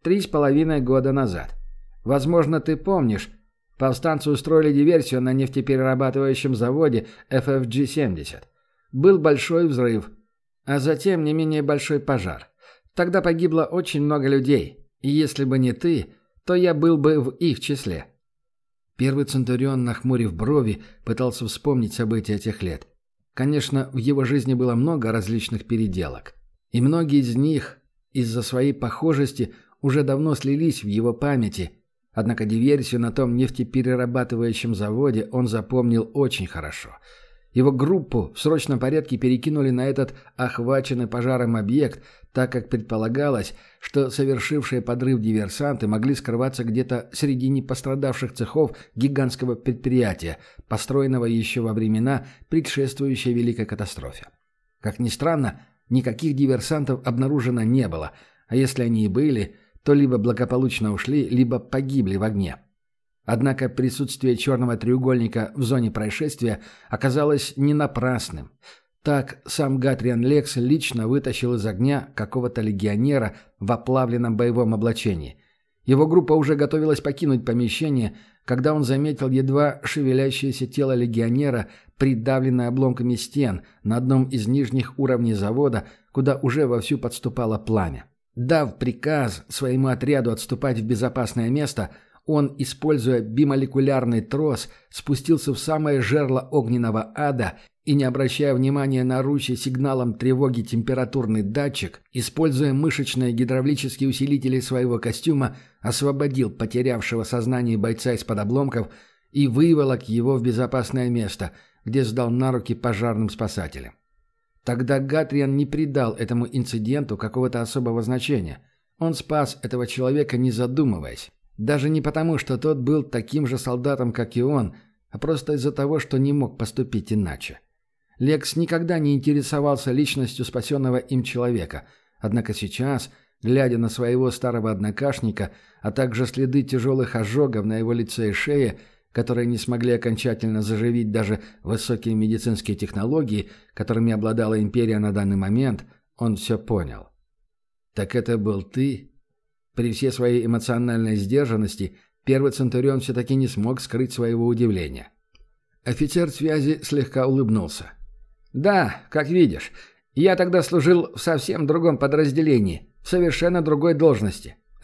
3,5 года назад. Возможно, ты помнишь, повстанцы устроили диверсию на нефтеперерабатывающем заводе FFG-70. Был большой взрыв, а затем не менее большой пожар. Тогда погибло очень много людей, и если бы не ты, то я был бы в их числе». Первый Центурион, нахмурив брови, пытался вспомнить события тех лет. Конечно, в его жизни было много различных переделок, и многие из них из-за своей похожести уже давно слились в его памяти. Однако диверсию на том нефтеперерабатывающем заводе он запомнил очень хорошо. Его группу в срочном порядке перекинули на этот охваченный пожаром объект, так как предполагалось, что совершившие подрыв диверсанты могли скрываться где-то среди непострадавших цехов гигантского предприятия, построенного еще во времена, предшествующей Великой катастрофе. Как ни странно, никаких диверсантов обнаружено не было, а если они и были, то либо благополучно ушли, либо погибли в огне. Однако присутствие черного треугольника в зоне происшествия оказалось не напрасным. Так сам Гатриан Лекс лично вытащил из огня какого-то легионера в оплавленном боевом облачении. Его группа уже готовилась покинуть помещение, когда он заметил едва шевелящееся тело легионера, придавленное обломками стен на одном из нижних уровней завода, куда уже вовсю подступало пламя. Дав приказ своему отряду отступать в безопасное место, он, используя бимолекулярный трос, спустился в самое жерло огненного ада и, не обращая внимания на орущий сигналом тревоги температурный датчик, используя мышечные гидравлические усилители своего костюма, освободил потерявшего сознание бойца из-под обломков и выволок его в безопасное место, где сдал на руки пожарным спасателям. Тогда Гатриан не придал этому инциденту какого-то особого значения. Он спас этого человека, не задумываясь. Даже не потому, что тот был таким же солдатом, как и он, а просто из-за того, что не мог поступить иначе. Лекс никогда не интересовался личностью спасенного им человека, однако сейчас, глядя на своего старого однокашника, а также следы тяжелых ожогов на его лице и шее, которые не смогли окончательно заживить даже высокие медицинские технологии, которыми обладала империя на данный момент, он все понял. «Так это был ты?» При всей своей эмоциональной сдержанности первый Центурион все-таки не смог скрыть своего удивления. Офицер связи слегка улыбнулся. «Да, как видишь, я тогда служил в совсем другом подразделении, в совершенно другой должности.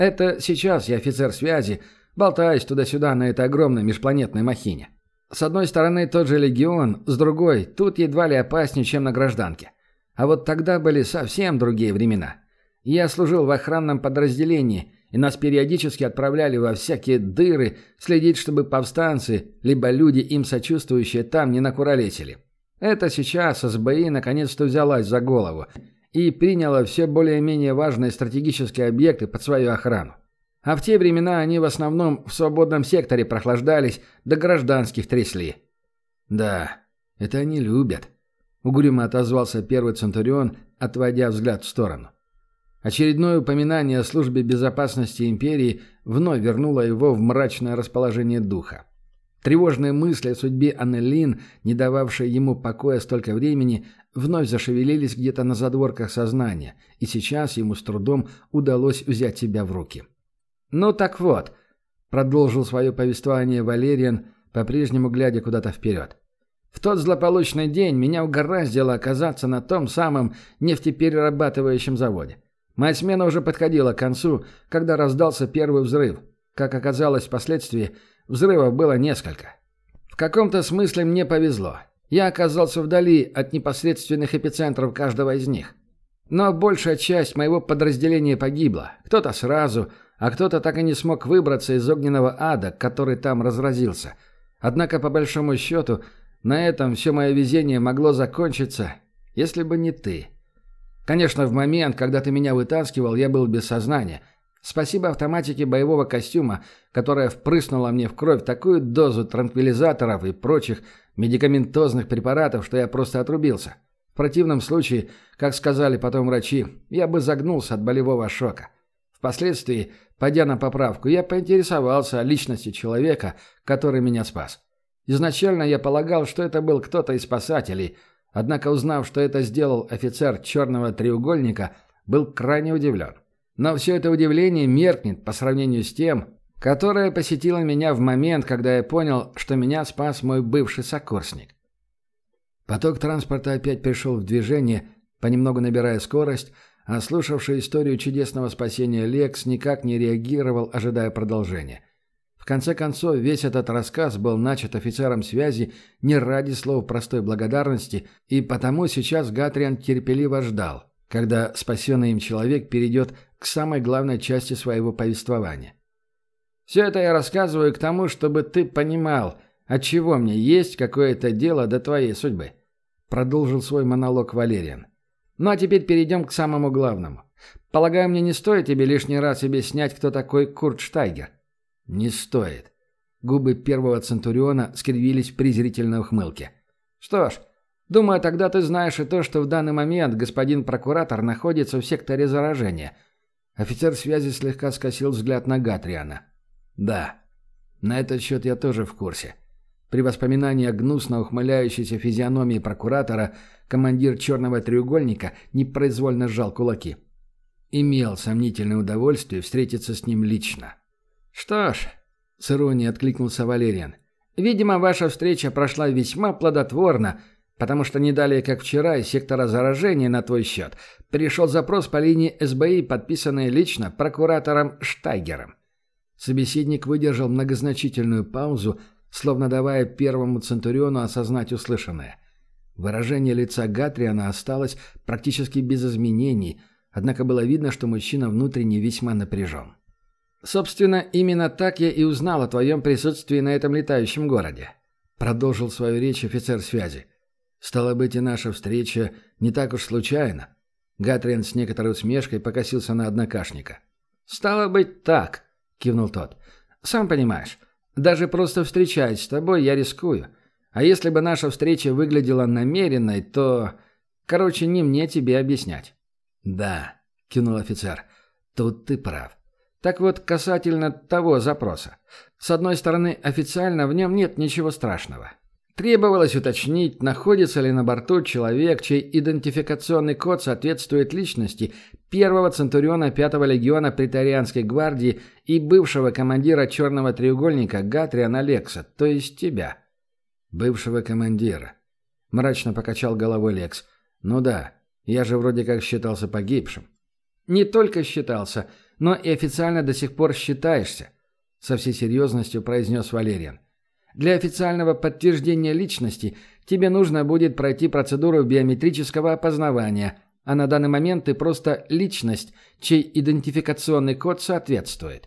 Это сейчас я офицер связи, болтаюсь туда-сюда на этой огромной межпланетной махине. С одной стороны тот же легион, с другой тут едва ли опаснее, чем на гражданке. А вот тогда были совсем другие времена. Я служил в охранном подразделении, и нас периодически отправляли во всякие дыры следить, чтобы повстанцы, либо люди, им сочувствующие, там не накуролесили. Это сейчас СБИ наконец-то взялась за голову и приняла все более-менее важные стратегические объекты под свою охрану. А в те времена они в основном в свободном секторе прохлаждались, да гражданских трясли. «Да, это они любят», — угрюмо отозвался первый Центурион, отводя взгляд в сторону. Очередное упоминание о службе безопасности империи вновь вернуло его в мрачное расположение духа. Тревожные мысли о судьбе Аннелин, не дававшие ему покоя столько времени, вновь зашевелились где-то на задворках сознания, и сейчас ему с трудом удалось взять себя в руки. «Ну так вот», — продолжил свое повествование Валериан, по-прежнему глядя куда-то вперед. «В тот злополучный день меня угораздило оказаться на том самом нефтеперерабатывающем заводе. Моя смена уже подходила к концу, когда раздался первый взрыв. Как оказалось впоследствии, взрывов было несколько. В каком-то смысле мне повезло. Я оказался вдали от непосредственных эпицентров каждого из них. Но большая часть моего подразделения погибла. Кто-то сразу, а кто-то так и не смог выбраться из огненного ада, который там разразился. Однако, по большому счету, на этом все мое везение могло закончиться, если бы не ты. Конечно, в момент, когда ты меня вытаскивал, я был без сознания. Спасибо автоматике боевого костюма, которая впрыснула мне в кровь такую дозу транквилизаторов и прочих медикаментозных препаратов, что я просто отрубился. В противном случае, как сказали потом врачи, я бы загнулся от болевого шока. Впоследствии, пойдя на поправку, я поинтересовался о личности человека, который меня спас. Изначально я полагал, что это был кто-то из спасателей, однако, узнав, что это сделал офицер «Черного треугольника», был крайне удивлен. Но все это удивление меркнет по сравнению с тем, которое посетило меня в момент, когда я понял, что меня спас мой бывший сокурсник. Поток транспорта опять пришел в движение, понемногу набирая скорость, а слушавший историю чудесного спасения Лекс никак не реагировал, ожидая продолжения. В конце концов, весь этот рассказ был начат офицером связи не ради слов простой благодарности, и потому сейчас Гатриан терпеливо ждал, когда спасенный им человек перейдет к самой главной части своего повествования. «Все это я рассказываю к тому, чтобы ты понимал, отчего мне есть какое-то дело до твоей судьбы», — продолжил свой монолог Валериан. «Ну а теперь перейдем к самому главному. Полагаю, мне не стоит тебе лишний раз объяснять, кто такой Курт Штайгер?» «Не стоит». Губы первого Центуриона скривились в презрительной ухмылке. «Что ж, думаю, тогда ты знаешь и то, что в данный момент господин прокуратор находится в секторе заражения». Офицер связи слегка скосил взгляд на Гатриана. «Да, на этот счет я тоже в курсе». При воспоминании о гнусно ухмыляющейся физиономии прокуратора командир «Черного треугольника» непроизвольно сжал кулаки. Имел сомнительное удовольствие встретиться с ним лично. «Что ж», — с иронией откликнулся Валериан, — «видимо, ваша встреча прошла весьма плодотворно, потому что не далее, как вчера, из сектора заражения на твой счет пришел запрос по линии СБИ, подписанный лично прокуратором Штайгером». Собеседник выдержал многозначительную паузу, словно давая первому Центуриону осознать услышанное. Выражение лица Гатриана осталось практически без изменений, однако было видно, что мужчина внутренне весьма напряжен. «Собственно, именно так я и узнал о твоем присутствии на этом летающем городе», — продолжил свою речь офицер связи. «Стало быть, и наша встреча не так уж случайна». Гатриан с некоторой усмешкой покосился на однокашника. «Стало быть, так», — кивнул тот. «Сам понимаешь, даже просто встречаясь с тобой, я рискую. А если бы наша встреча выглядела намеренной, то... Короче, не мне тебе объяснять». «Да», — кивнул офицер, — «тут ты прав. Так вот, касательно того запроса. С одной стороны, официально в нем нет ничего страшного. Требовалось уточнить, находится ли на борту человек, чей идентификационный код соответствует личности первого Центуриона 5-го легиона Преторианской гвардии и бывшего командира «Черного треугольника» Гатриана Лекса, то есть тебя. «Бывшего командира», — мрачно покачал головой Лекс. «Ну да, я же вроде как считался погибшим». «Не только считался, но и официально до сих пор считаешься», — со всей серьезностью произнес Валериан. «Для официального подтверждения личности тебе нужно будет пройти процедуру биометрического опознавания, а на данный момент ты просто личность, чей идентификационный код соответствует».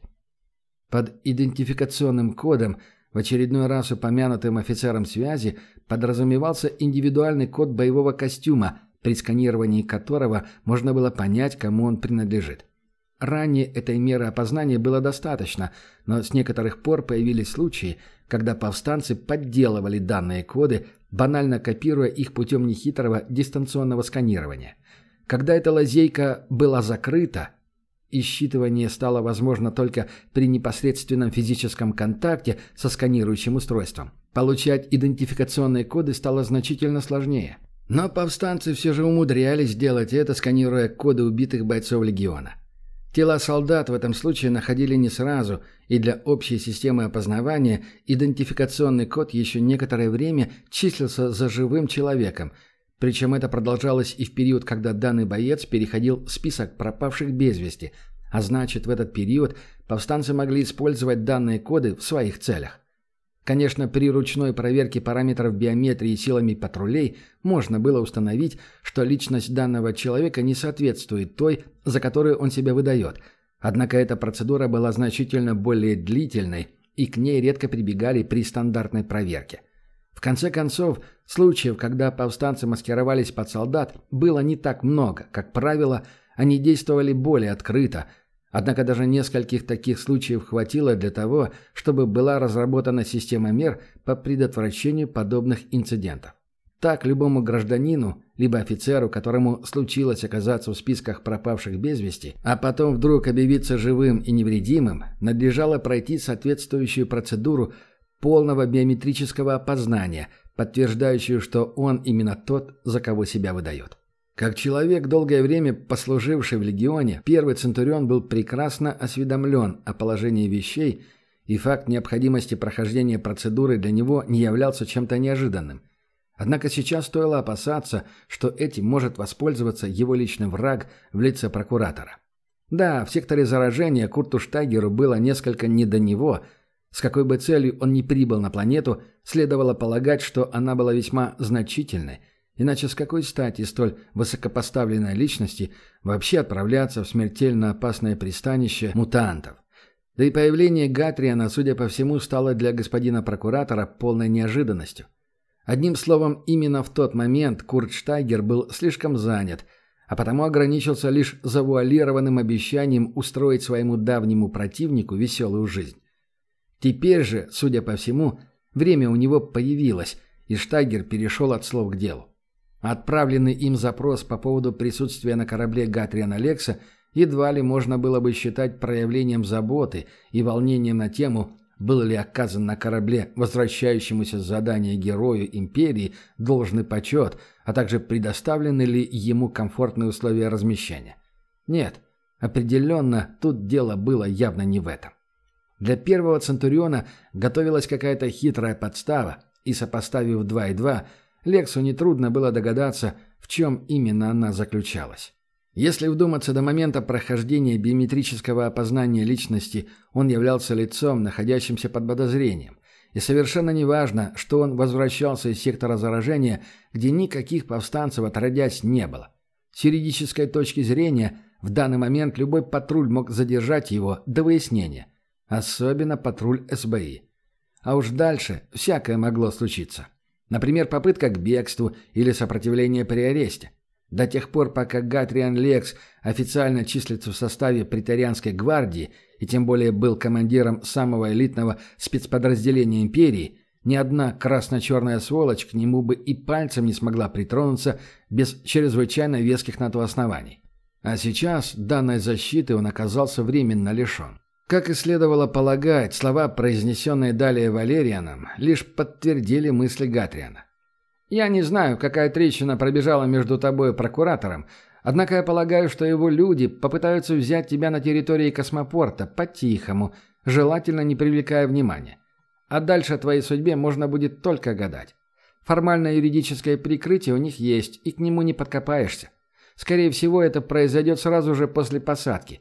Под идентификационным кодом, в очередной раз упомянутым офицером связи, подразумевался индивидуальный код боевого костюма, при сканировании которого можно было понять, кому он принадлежит. Ранее этой меры опознания было достаточно, но с некоторых пор появились случаи, когда повстанцы подделывали данные коды, банально копируя их путем нехитрого дистанционного сканирования. Когда эта лазейка была закрыта, и считывание стало возможно только при непосредственном физическом контакте со сканирующим устройством, получать идентификационные коды стало значительно сложнее. Но повстанцы все же умудрялись делать это, сканируя коды убитых бойцов легиона. Тела солдат в этом случае находили не сразу, и для общей системы опознавания идентификационный код еще некоторое время числился за живым человеком, причем это продолжалось и в период, когда данный боец переходил в список пропавших без вести, а значит, в этот период повстанцы могли использовать данные коды в своих целях. Конечно, при ручной проверке параметров биометрии силами патрулей можно было установить, что личность данного человека не соответствует той, за которую он себя выдает. Однако эта процедура была значительно более длительной, и к ней редко прибегали при стандартной проверке. В конце концов, случаев, когда повстанцы маскировались под солдат, было не так много. Как правило, они действовали более открыто. Однако даже нескольких таких случаев хватило для того, чтобы была разработана система мер по предотвращению подобных инцидентов. Так, любому гражданину, либо офицеру, которому случилось оказаться в списках пропавших без вести, а потом вдруг объявиться живым и невредимым, надлежало пройти соответствующую процедуру полного биометрического опознания, подтверждающую, что он именно тот, за кого себя выдает. Как человек, долгое время послуживший в легионе, первый центурион был прекрасно осведомлен о положении вещей, и факт необходимости прохождения процедуры для него не являлся чем-то неожиданным. Однако сейчас стоило опасаться, что этим может воспользоваться его личный враг в лице прокуратора. Да, в секторе заражения Курту Штайгеру было несколько не до него. С какой бы целью он ни прибыл на планету, следовало полагать, что она была весьма значительной, иначе с какой стати столь высокопоставленной личности вообще отправляться в смертельно опасное пристанище мутантов? Да и появление Гатриана, судя по всему, стало для господина прокуратора полной неожиданностью. Одним словом, именно в тот момент Курт Штайгер был слишком занят, а потому ограничился лишь завуалированным обещанием устроить своему давнему противнику веселую жизнь. Теперь же, судя по всему, время у него появилось, и Штайгер перешел от слов к делу. Отправленный им запрос по поводу присутствия на корабле Гатриана Лекса едва ли можно было бы считать проявлением заботы и волнением на тему, был ли оказан на корабле возвращающемуся с задания герою империи должный почет, а также предоставлены ли ему комфортные условия размещения. Нет, определенно тут дело было явно не в этом. Для первого центуриона готовилась какая-то хитрая подстава, и, сопоставив 2 и 2, Лексу нетрудно было догадаться, в чем именно она заключалась. Если вдуматься, до момента прохождения биометрического опознания личности он являлся лицом, находящимся под подозрением. И совершенно неважно, что он возвращался из сектора заражения, где никаких повстанцев отродясь не было. С юридической точки зрения, в данный момент любой патруль мог задержать его до выяснения. Особенно патруль СБИ. А уж дальше всякое могло случиться. Например, попытка к бегству или сопротивление при аресте. До тех пор, пока Гатриан Лекс официально числится в составе преторианской гвардии и тем более был командиром самого элитного спецподразделения империи, ни одна красно-черная сволочь к нему бы и пальцем не смогла притронуться без чрезвычайно веских на то оснований. А сейчас данной защиты он оказался временно лишен. Как и следовало полагать, слова, произнесенные далее Валерианом, лишь подтвердили мысли Гатриана. «Я не знаю, какая трещина пробежала между тобой и прокуратором, однако я полагаю, что его люди попытаются взять тебя на территории космопорта по-тихому, желательно не привлекая внимания. А дальше о твоей судьбе можно будет только гадать. Формальное юридическое прикрытие у них есть, и к нему не подкопаешься. Скорее всего, это произойдет сразу же после посадки.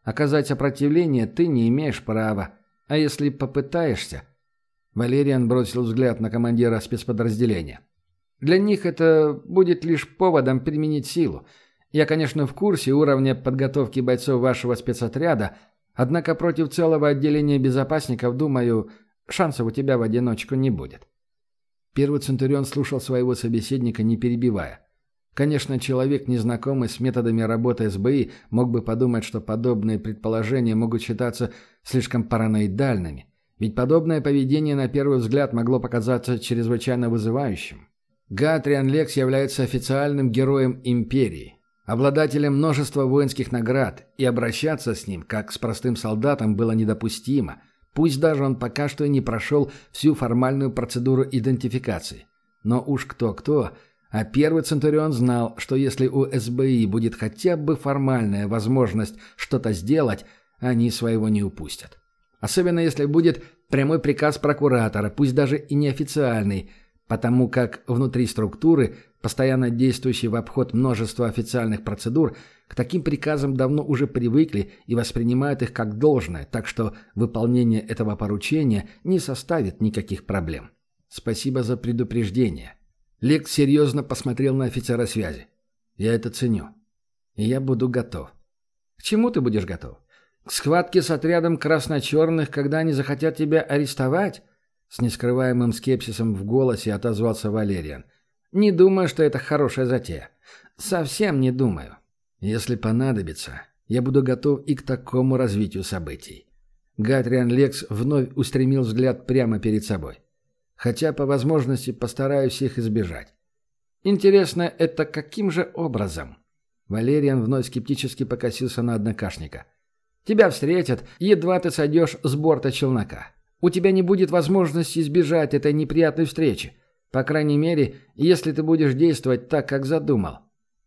Оказать сопротивление ты не имеешь права. А если попытаешься...» Валериан бросил взгляд на командира спецподразделения. «Для них это будет лишь поводом применить силу. Я, конечно, в курсе уровня подготовки бойцов вашего спецотряда, однако против целого отделения безопасников, думаю, шансов у тебя в одиночку не будет». Первый Центурион слушал своего собеседника, не перебивая. Конечно, человек, незнакомый с методами работы СБИ, мог бы подумать, что подобные предположения могут считаться слишком параноидальными, ведь подобное поведение на первый взгляд могло показаться чрезвычайно вызывающим. Гатриан Лекс является официальным героем Империи, обладателем множества воинских наград, и обращаться с ним, как с простым солдатом, было недопустимо, пусть даже он пока что и не прошел всю формальную процедуру идентификации. Но уж кто-кто, а первый Центурион знал, что если у СБИ будет хотя бы формальная возможность что-то сделать, они своего не упустят. Особенно если будет прямой приказ прокуратора, пусть даже и неофициальный, потому как внутри структуры, постоянно действующей в обход множества официальных процедур, к таким приказам давно уже привыкли и воспринимают их как должное, так что выполнение этого поручения не составит никаких проблем. Спасибо за предупреждение. Лекс серьезно посмотрел на офицера связи. Я это ценю. И я буду готов. К чему ты будешь готов? К схватке с отрядом красно-черных, когда они захотят тебя арестовать? С нескрываемым скепсисом в голосе отозвался Валериан. Не думаю, что это хорошая затея. Совсем не думаю. Если понадобится, я буду готов и к такому развитию событий. Гатриан Лекс вновь устремил взгляд прямо перед собой. Хотя по возможности постараюсь их избежать. Интересно, это каким же образом? Валериан вновь скептически покосился на однокашника. Тебя встретят, едва ты сойдешь с борта челнока. У тебя не будет возможности избежать этой неприятной встречи. По крайней мере, если ты будешь действовать так, как задумал.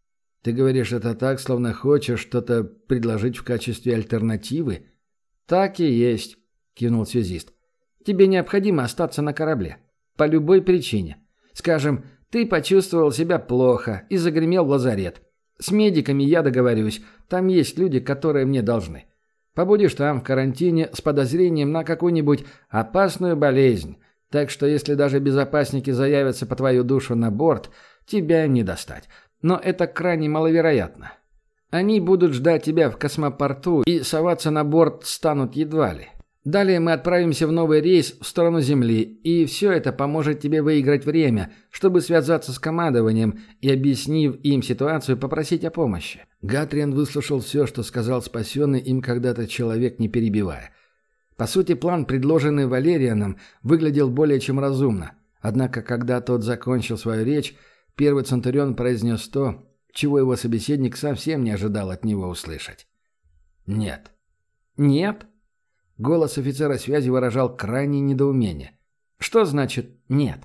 Ты говоришь это так, словно хочешь что-то предложить в качестве альтернативы? Так и есть, кивнул связист. Тебе необходимо остаться на корабле. По любой причине. Скажем, ты почувствовал себя плохо и загремел в лазарет. С медиками я договорюсь. Там есть люди, которые мне должны. Побудешь там в карантине с подозрением на какую-нибудь опасную болезнь. Так что если даже безопасники заявятся по твою душу на борт, тебя им не достать. Но это крайне маловероятно. Они будут ждать тебя в космопорту и соваться на борт станут едва ли. Далее мы отправимся в новый рейс в сторону Земли, и все это поможет тебе выиграть время, чтобы связаться с командованием и, объяснив им ситуацию, попросить о помощи». Гатриан выслушал все, что сказал спасенный им когда-то человек, не перебивая. По сути, план, предложенный Валерианом, выглядел более чем разумно. Однако, когда тот закончил свою речь, первый Центурион произнес то, чего его собеседник совсем не ожидал от него услышать. «Нет». «Нет?» Голос офицера связи выражал крайнее недоумение. «Что значит «нет»?»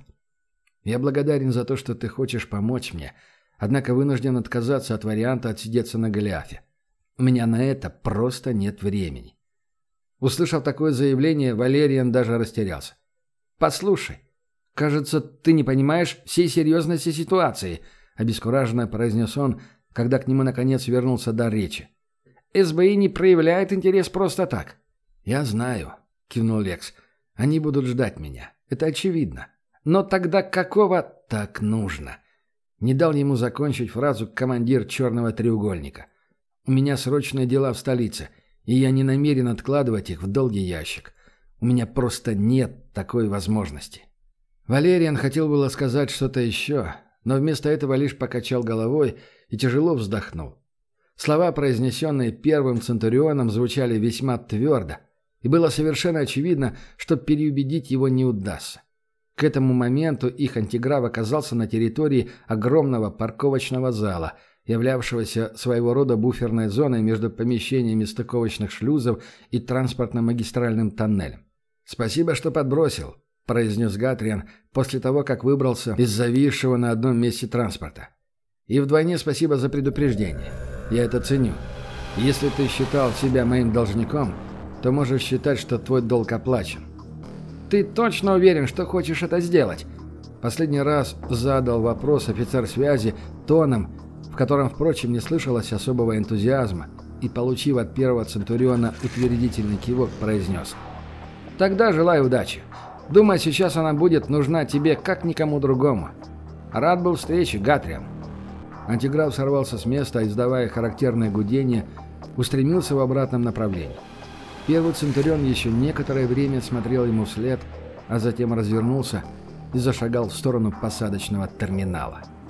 «Я благодарен за то, что ты хочешь помочь мне, однако вынужден отказаться от варианта отсидеться на Голиафе. У меня на это просто нет времени». Услышав такое заявление, Валериан даже растерялся. «Послушай, кажется, ты не понимаешь всей серьезности ситуации», обескураженно произнес он, когда к нему наконец вернулся дар речи. «СБИ не проявляет интерес просто так». «Я знаю», — кивнул Лекс. «Они будут ждать меня. Это очевидно. Но тогда какого так нужно?» Не дал ему закончить фразу командир «Черного треугольника». «У меня срочные дела в столице, и я не намерен откладывать их в долгий ящик. У меня просто нет такой возможности». Валериан хотел было сказать что-то еще, но вместо этого лишь покачал головой и тяжело вздохнул. Слова, произнесенные первым Центурионом, звучали весьма твердо, и было совершенно очевидно, что переубедить его не удастся. К этому моменту их антиграф оказался на территории огромного парковочного зала, являвшегося своего рода буферной зоной между помещениями стыковочных шлюзов и транспортно-магистральным тоннелем. «Спасибо, что подбросил», — произнес Гатриан после того, как выбрался из зависшего на одном месте транспорта. «И вдвойне спасибо за предупреждение. Я это ценю. Если ты считал себя моим должником, то можешь считать, что твой долг оплачен». «Ты точно уверен, что хочешь это сделать?» Последний раз задал вопрос офицер связи тоном, в котором, впрочем, не слышалось особого энтузиазма, и, получив от первого центуриона утвердительный кивок, произнес: «Тогда желаю удачи. Думаю, сейчас она будет нужна тебе, как никому другому. Рад был встрече, Гатриан». Антиграф сорвался с места, издавая характерное гудение, устремился в обратном направлении. Первый центурион еще некоторое время смотрел ему вслед, а затем развернулся и зашагал в сторону посадочного терминала.